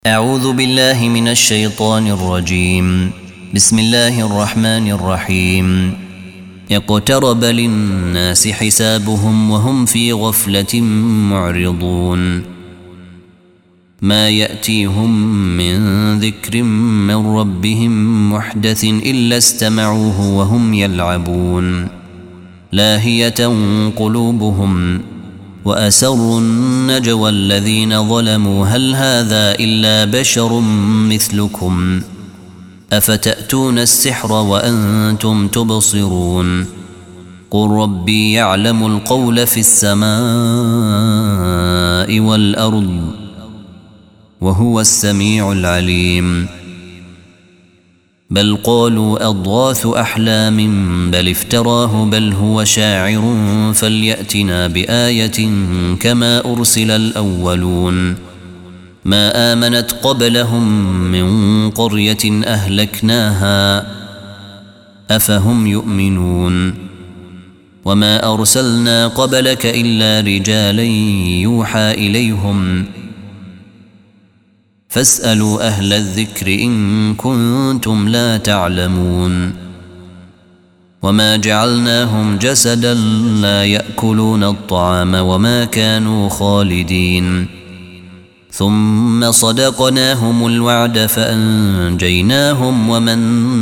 أعوذ بالله من الشيطان الرجيم. بسم الله الرحمن الرحيم. اقترب للناس حسابهم وهم في غفلة معرضون. ما يأتيهم من ذكر من ربهم محدث إلا استمعوه وهم يلعبون. لاهية قلوبهم وأسروا النجوى الذين ظلموا هل هذا إلا بشر مثلكم أفتأتون السحر وأنتم تبصرون. قل ربي يعلم القول في السماء والأرض وهو السميع العليم. بل قالوا أضغاث أحلام بل افتراه بل هو شاعر فليأتنا بآية كما أرسل الأولون. ما آمنت قبلهم من قرية أهلكناها أفهم يؤمنون. وما أرسلنا قبلك إلا رجالا يوحى إليهم فاسألوا أهل الذكر إن كنتم لا تعلمون. وما جعلناهم جسدا لا يأكلون الطعام وما كانوا خالدين. ثم صدقناهم الوعد فأنجيناهم ومن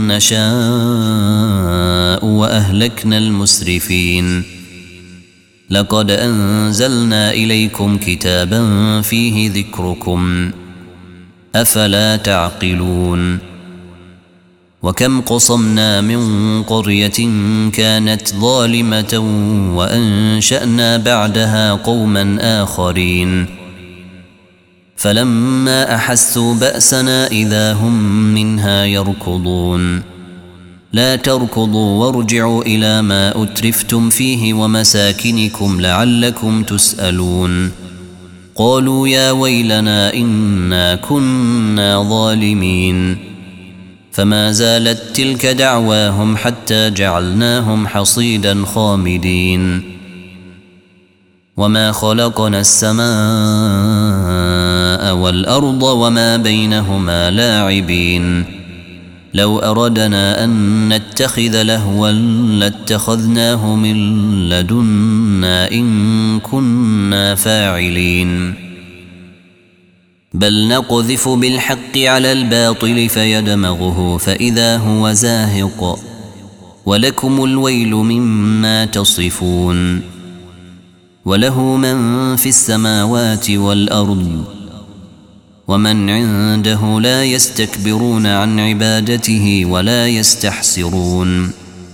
نشاء وأهلكنا المسرفين. لقد أنزلنا إليكم كتابا فيه ذكركم أفلا تعقلون. وكم قصمنا من قرية كانت ظالمة وأنشأنا بعدها قوما آخرين فلما أحسوا بأسنا إذا هم منها يركضون. لا تركضوا وارجعوا إلى ما أترفتم فيه ومساكنكم لعلكم تسألون. قالوا يا ويلنا إنا كنا ظالمين. فما زالت تلك دعواهم حتى جعلناهم حصيدا خامدين. وما خلقنا السماء والأرض وما بينهما لاعبين. لو أردنا أن نتخذ لهوا لاتخذناه من لدنا إن كنا فاعلين. بل نقذف بالحق على الباطل فيدمغه فإذا هو زاهق ولكم الويل مما تصفون. وله من في السماوات والأرض ومن عنده لا يستكبرون عن عبادته ولا يستحسرون.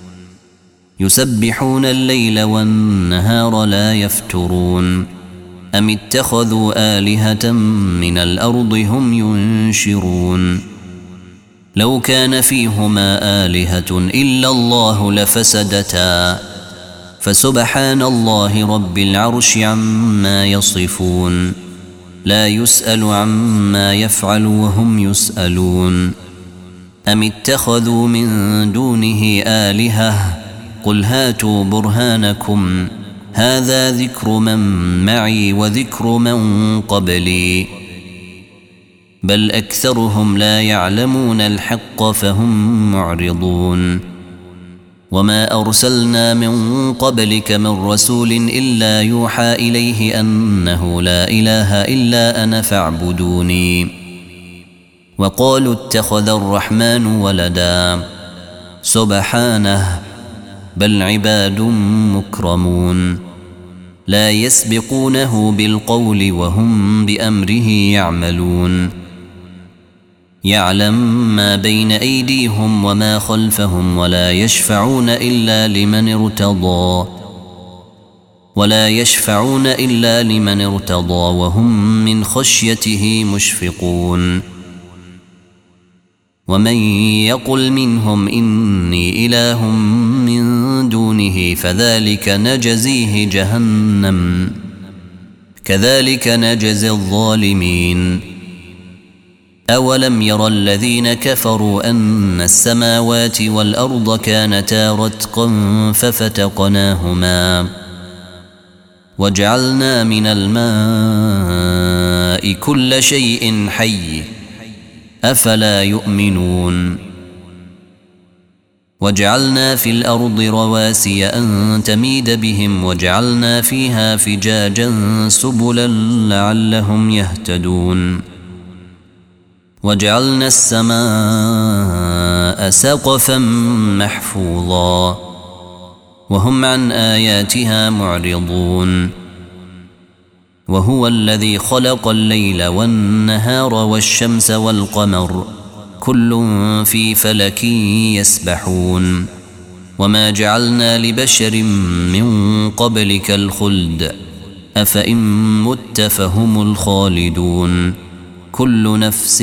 يسبحون الليل والنهار لا يفترون. أم اتخذوا آلهة من الأرض هم ينشرون. لو كان فيهما آلهة إلا الله لفسدتا فسبحان الله رب العرش عما يصفون. لا يسأل عما يفعل وهم يسألون. أم اتخذوا من دونه آلهة قل هاتوا برهانكم هذا ذكر من معي وذكر من قبلي بل أكثرهم لا يعلمون الحق فهم معرضون. وما أرسلنا من قبلك من رسول إلا يوحى إليه أنه لا إله إلا أنا فاعبدوني. وقالوا اتخذ الرحمن ولدا سبحانه بل عباد مكرمون. لا يسبقونه بالقول وهم بأمره يعملون. يعلم ما بين أيديهم وما خلفهم ولا يشفعون إلا لمن ارتضى وهم من خشيته مشفقون. ومن يقل منهم إني إله من دونه فذلك نجزيه جهنم كذلك نجزي الظالمين. أولم ير الذين كفروا أن السماوات والأرض كانتا رتقا ففتقناهما وجعلنا من الماء كل شيء حي أفلا يؤمنون وجعلنا في الأرض رواسي أن تميد بهم وجعلنا فيها فجاجا سبلا لعلهم يهتدون وجعلنا السماء سقفا محفوظا وهم عن آياتها معرضون وهو الذي خلق الليل والنهار والشمس والقمر كل في فلك يسبحون وما جعلنا لبشر من قبلك الخلد أفإن مت فهم الخالدون كل نفس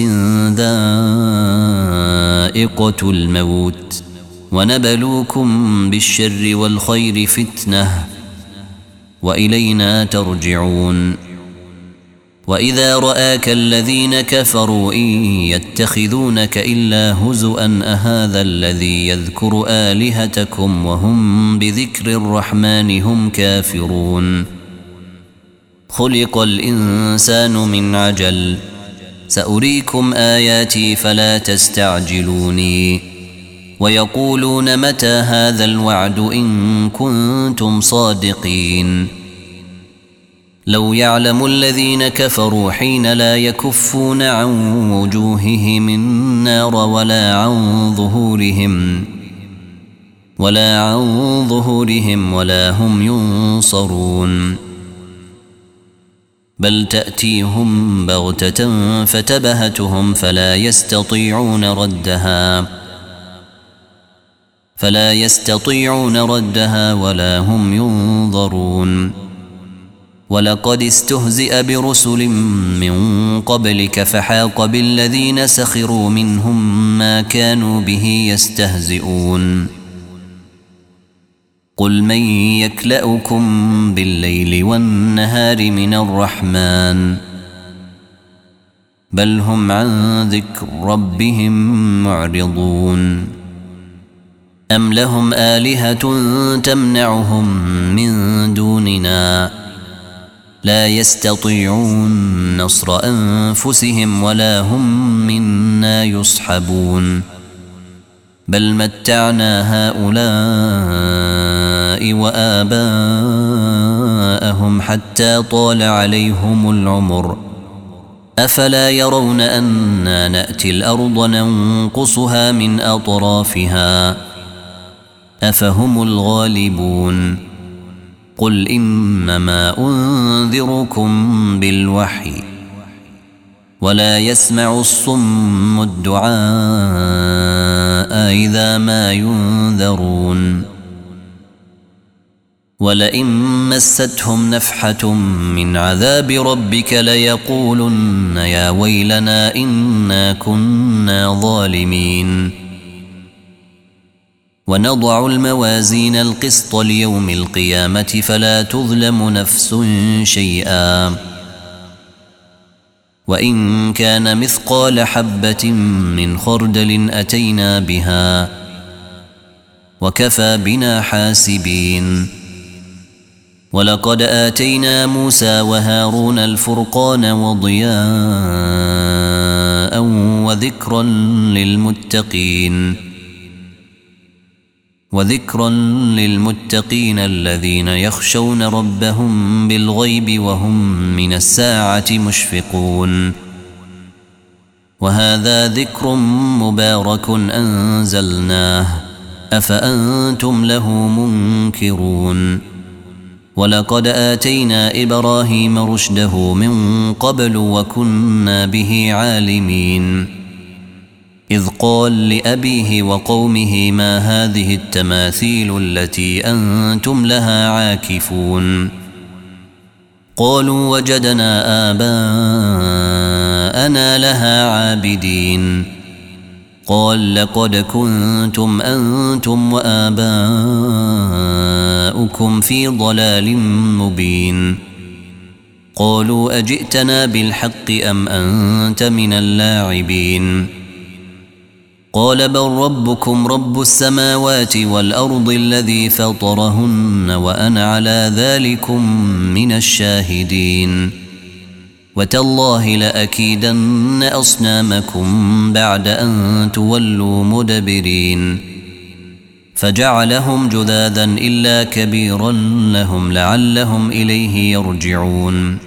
ذائقة الموت ونبلوكم بالشر والخير فتنة وإلينا ترجعون وإذا رآك الذين كفروا إن يتخذونك إلا هزؤا أهذا الذي يذكر آلهتكم وهم بذكر الرحمن هم كافرون خلق الإنسان من عجل سأريكم آياتي فلا تستعجلوني ويقولون متى هذا الوعد إن كنتم صادقين لو يعلم الذين كفروا حين لا يكفون عن وجوههم النار ولا عن ظهورهم ولا هم ينصرون بل تأتيهم بغتة فتبهتهم فلا يستطيعون ردها ولا هم ينظرون ولقد استهزئ برسل من قبلك فحاق بالذين سخروا منهم ما كانوا به يستهزئون قل من يكلأكم بالليل والنهار من الرحمن بل هم عن ذكر ربهم معرضون أم لهم آلهة تمنعهم من دوننا لا يستطيعون نصر أنفسهم ولا هم منا يصحبون بل متعنا هؤلاء وآباءهم حتى طال عليهم العمر أفلا يرون أنا نأتي الأرض ننقصها من أطرافها أفهم الغالبون قل إنما أنذركم بالوحي ولا يسمع الصم الدعاء إذا ما ينذرون ولئن مستهم نفحة من عذاب ربك ليقولن يا ويلنا إنا كنا ظالمين ونضع الموازين القسط ليوم القيامة فلا تظلم نفس شيئا وإن كان مثقال حبة من خردل أتينا بها وكفى بنا حاسبين ولقد آتينا موسى وهارون الفرقان وضياء وذكرا للمتقين الذين يخشون ربهم بالغيب وهم من الساعة مشفقون وهذا ذكر مبارك أنزلناه أفأنتم له منكرون ولقد آتينا إبراهيم رشده من قبل وكنا به عالمين إذ قال لأبيه وقومه ما هذه التماثيل التي أنتم لها عاكفون قالوا وجدنا آباءنا لها عابدين قال لقد كنتم أنتم وآباؤكم في ضلال مبين قالوا أجئتنا بالحق أم أنت من اللاعبين قال بل ربكم رب السماوات والأرض الذي فطرهن وأنا على ذلكم من الشاهدين وتالله لأكيدن أصنامكم بعد أن تولوا مدبرين فجعلهم جذاذا إلا كبيرا لهم لعلهم إليه يرجعون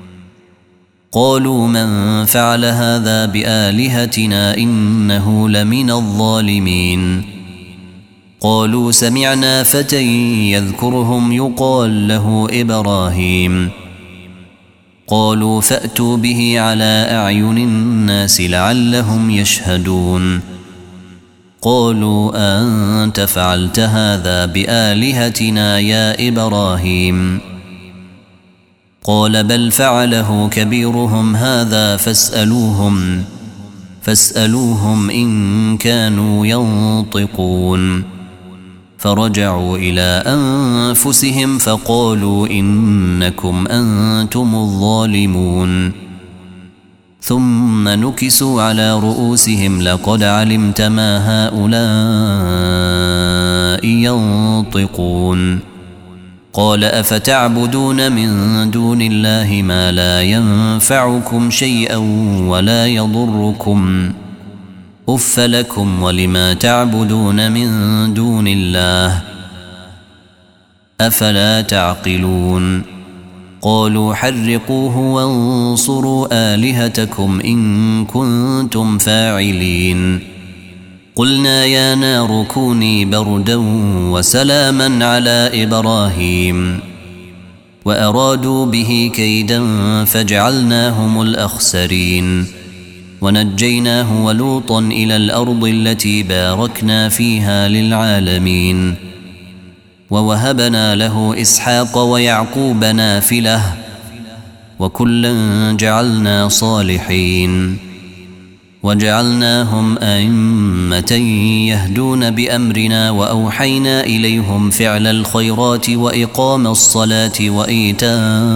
قالوا من فعل هذا بآلهتنا إنه لمن الظالمين قالوا سمعنا فتى يذكرهم يقال له إبراهيم قالوا فأتوا به على أعين الناس لعلهم يشهدون قالوا أنت فعلت هذا بآلهتنا يا إبراهيم قال بل فعله كبيرهم هذا فاسألوهم إن كانوا ينطقون فرجعوا إلى أنفسهم فقالوا إنكم أنتم الظالمون ثم نكسوا على رؤوسهم لقد علمت ما هؤلاء ينطقون قال أفتعبدون من دون الله ما لا ينفعكم شيئا ولا يضركم أف لكم ولما تعبدون من دون الله أفلا تعقلون قالوا حرقوه وانصروا آلهتكم إن كنتم فاعلين قلنا يا نار كوني بردا وسلاما على إبراهيم وأرادوا به كيدا فجعلناهم الأخسرين ونجيناه ولوطا إلى الأرض التي باركنا فيها للعالمين ووهبنا له إسحاق ويعقوب نافلة وكلا جعلنا صالحين وجعلناهم أئمة يهدون بأمرنا وأوحينا إليهم فعل الخيرات وإقام الصلاة وإيتاء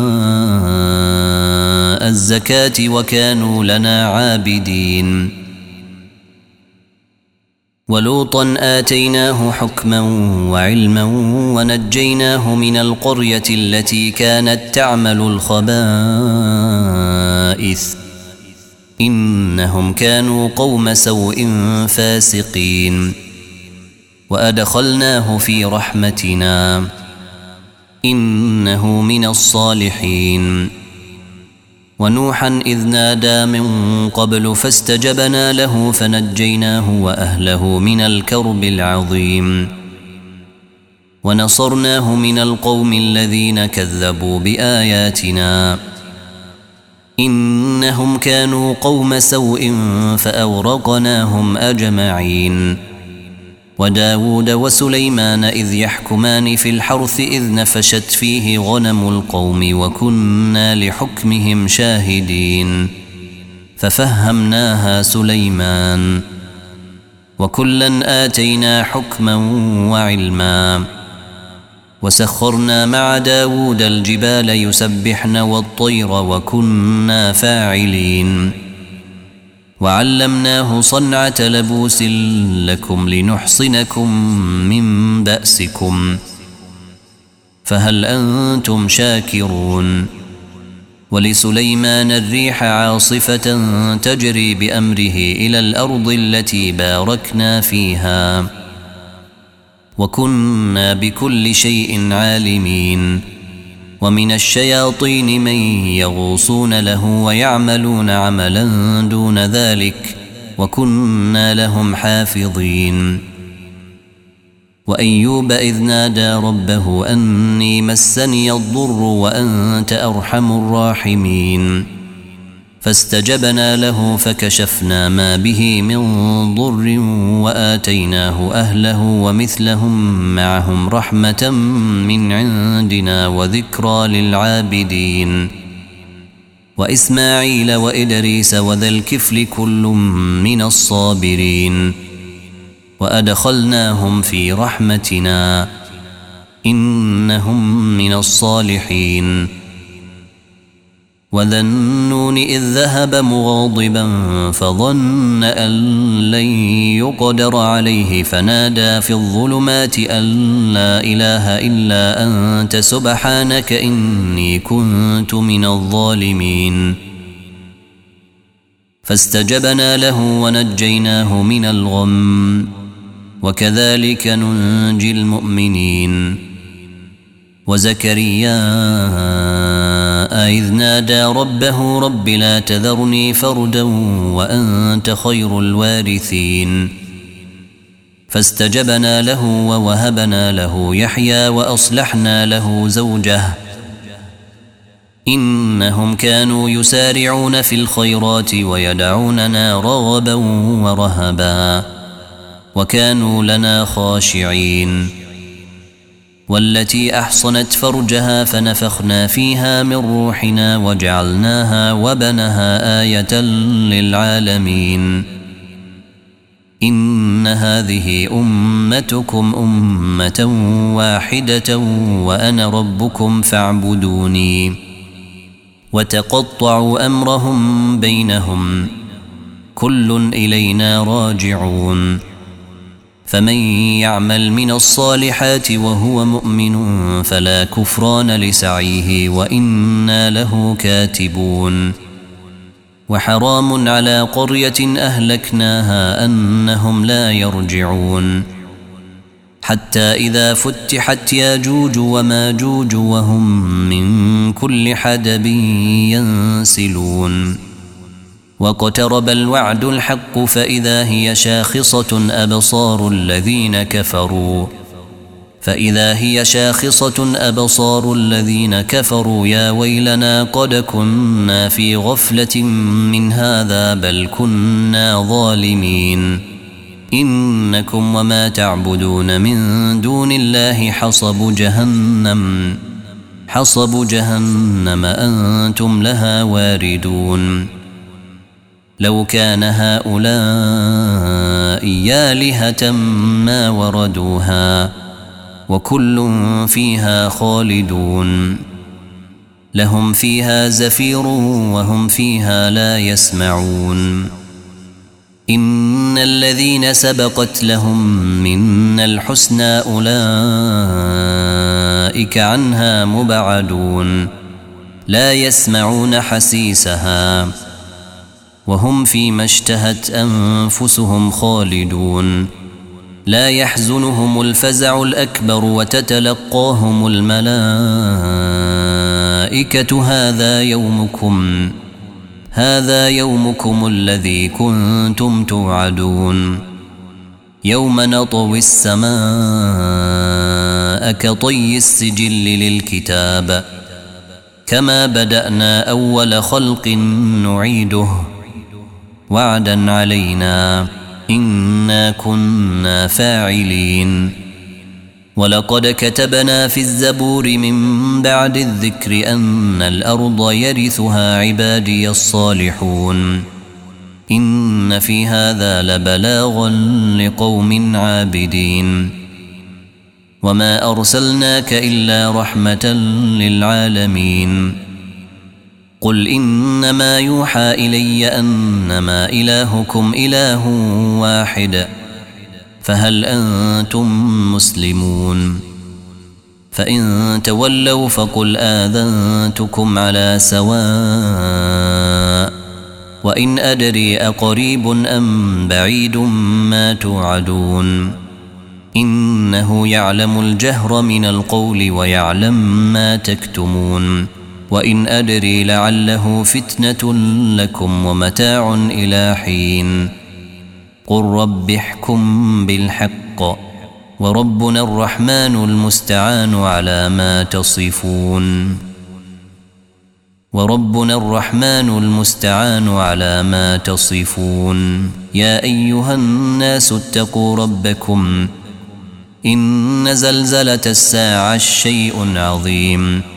الزكاة وكانوا لنا عابدين ولوطا آتيناه حكما وعلما ونجيناه من القرية التي كانت تعمل الخبائث إنهم كانوا قوم سوء فاسقين وأدخلناه في رحمتنا إنه من الصالحين ونوحا إذ نادى من قبل فاستجبنا له فنجيناه وأهله من الكرب العظيم ونصرناه من القوم الذين كذبوا بآياتنا إنهم كانوا قوم سوء فأورقناهم أجمعين وداود وسليمان إذ يحكمان في الحرث إذ نفشت فيه غنم القوم وكنا لحكمهم شاهدين ففهمناها سليمان وكلا آتينا حكما وعلما وسخرنا مع داود الجبال يسبحن والطير وكنا فاعلين وعلمناه صنعة لبوس لكم لنحصنكم من بأسكم فهل أنتم شاكرون ولسليمان الريح عاصفة تجري بأمره إلى الأرض التي باركنا فيها وكنا بكل شيء عالمين ومن الشياطين من يغوصون له ويعملون عملا دون ذلك وكنا لهم حافظين وأيوب إذ نادى ربه أني مسني الضر وأنت أرحم الراحمين فاستجبنا له فكشفنا ما به من ضر وآتيناه أهله ومثلهم معهم رحمة من عندنا وذكرى للعابدين وإسماعيل وإدريس وذا الكفل كل من الصابرين وأدخلناهم في رحمتنا إنهم من الصالحين وذا النون إذ ذهب مغاضبا فظن أن لن يقدر عليه فنادى في الظلمات أن لا إله إلا أنت سبحانك إني كنت من الظالمين فاستجبنا له ونجيناه من الغم وكذلك ننجي المؤمنين. وزكريا إذ نادى ربه رب لا تذرني فردا وأنت خير الوارثين فاستجبنا له ووهبنا له يحيى وأصلحنا له زوجه إنهم كانوا يسارعون في الخيرات ويدعوننا رغبا ورهبا وكانوا لنا خاشعين. والتي أحصنت فرجها فنفخنا فيها من روحنا وجعلناها وبنها آية للعالمين. إن هذه أمتكم أمة واحدة وأنا ربكم فاعبدوني. وتقطعوا أمرهم بينهم كل إلينا راجعون. فمن يعمل من الصالحات وهو مؤمن فلا كفران لسعيه وإنا له كاتبون. وحرام على قرية أهلكناها أنهم لا يرجعون حتى إذا فتحت ياجوج وماجوج وهم من كل حدب ينسلون. واقترب الوعد الحق فإذا هي شاخصة أبصار الذين كفروا يا ويلنا قد كنا في غفلة من هذا بل كنا ظالمين. إنكم وما تعبدون من دون الله حصب جهنم أنتم لها واردون. لو كان هؤلاء آلهة ما وردوها وكل فيها خالدون. لهم فيها زفير وهم فيها لا يسمعون. إن الذين سبقت لهم منا الحسنى أولئك عنها مبعدون لا يسمعون حسيسها وهم فيما اشتهت أنفسهم خالدون. لا يحزنهم الفزع الأكبر وتتلقاهم الملائكة هذا يومكم الذي كنتم توعدون. يوم نطوي السماء كطي السجل للكتاب كما بدأنا أول خلق نعيده وعدا علينا إنا كنا فاعلين. ولقد كتبنا في الزبور من بعد الذكر أن الأرض يرثها عبادي الصالحون. إن في هذا لبلاغا لقوم عابدين. وما أرسلناك إلا رحمة للعالمين. قل إنما يوحى إلي أنما إلهكم إله واحد فهل أنتم مسلمون؟ فإن تولوا فقل آذنتكم على سواء وإن أدري أقريب أم بعيد ما توعدون. إنه يعلم الجهر من القول ويعلم ما تكتمون. وإن أدري لعله فتنة لكم ومتاع إلى حين. قل رب احكم بالحق وربنا الرحمن المستعان على ما تصفون. يا أيها الناس اتقوا ربكم إن زلزلة الساعة شيء عظيم